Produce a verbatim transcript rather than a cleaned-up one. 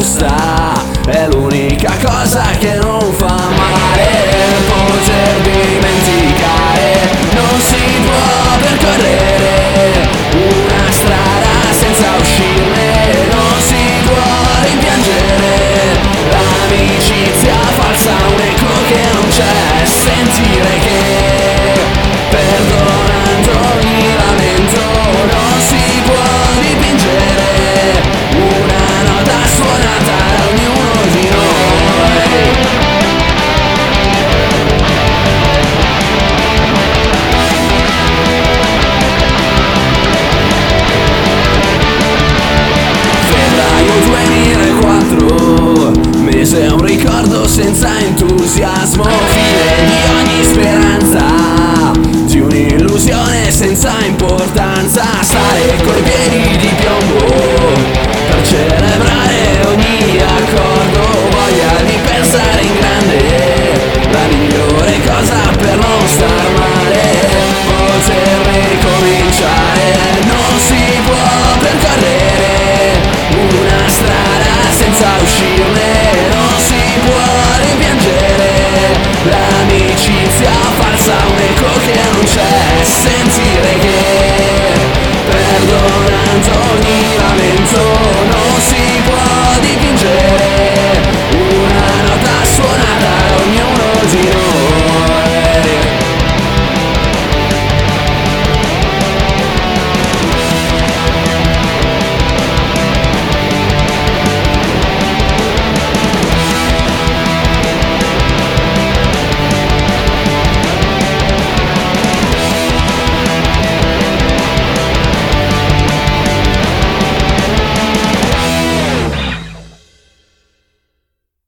giusta, è l'unica cosa che non fa male. Poter dimenticare, non si può percorrere una strada senza uscirne, non si può rimpiangere l'amicizia falsa, un eco che non c'è, sentire che perdonando ogni lamento non si può dipingere una nota suonata da ognuno di noi. Febbraio duemilaquattro, mese è un ricordo senza entusiasmo.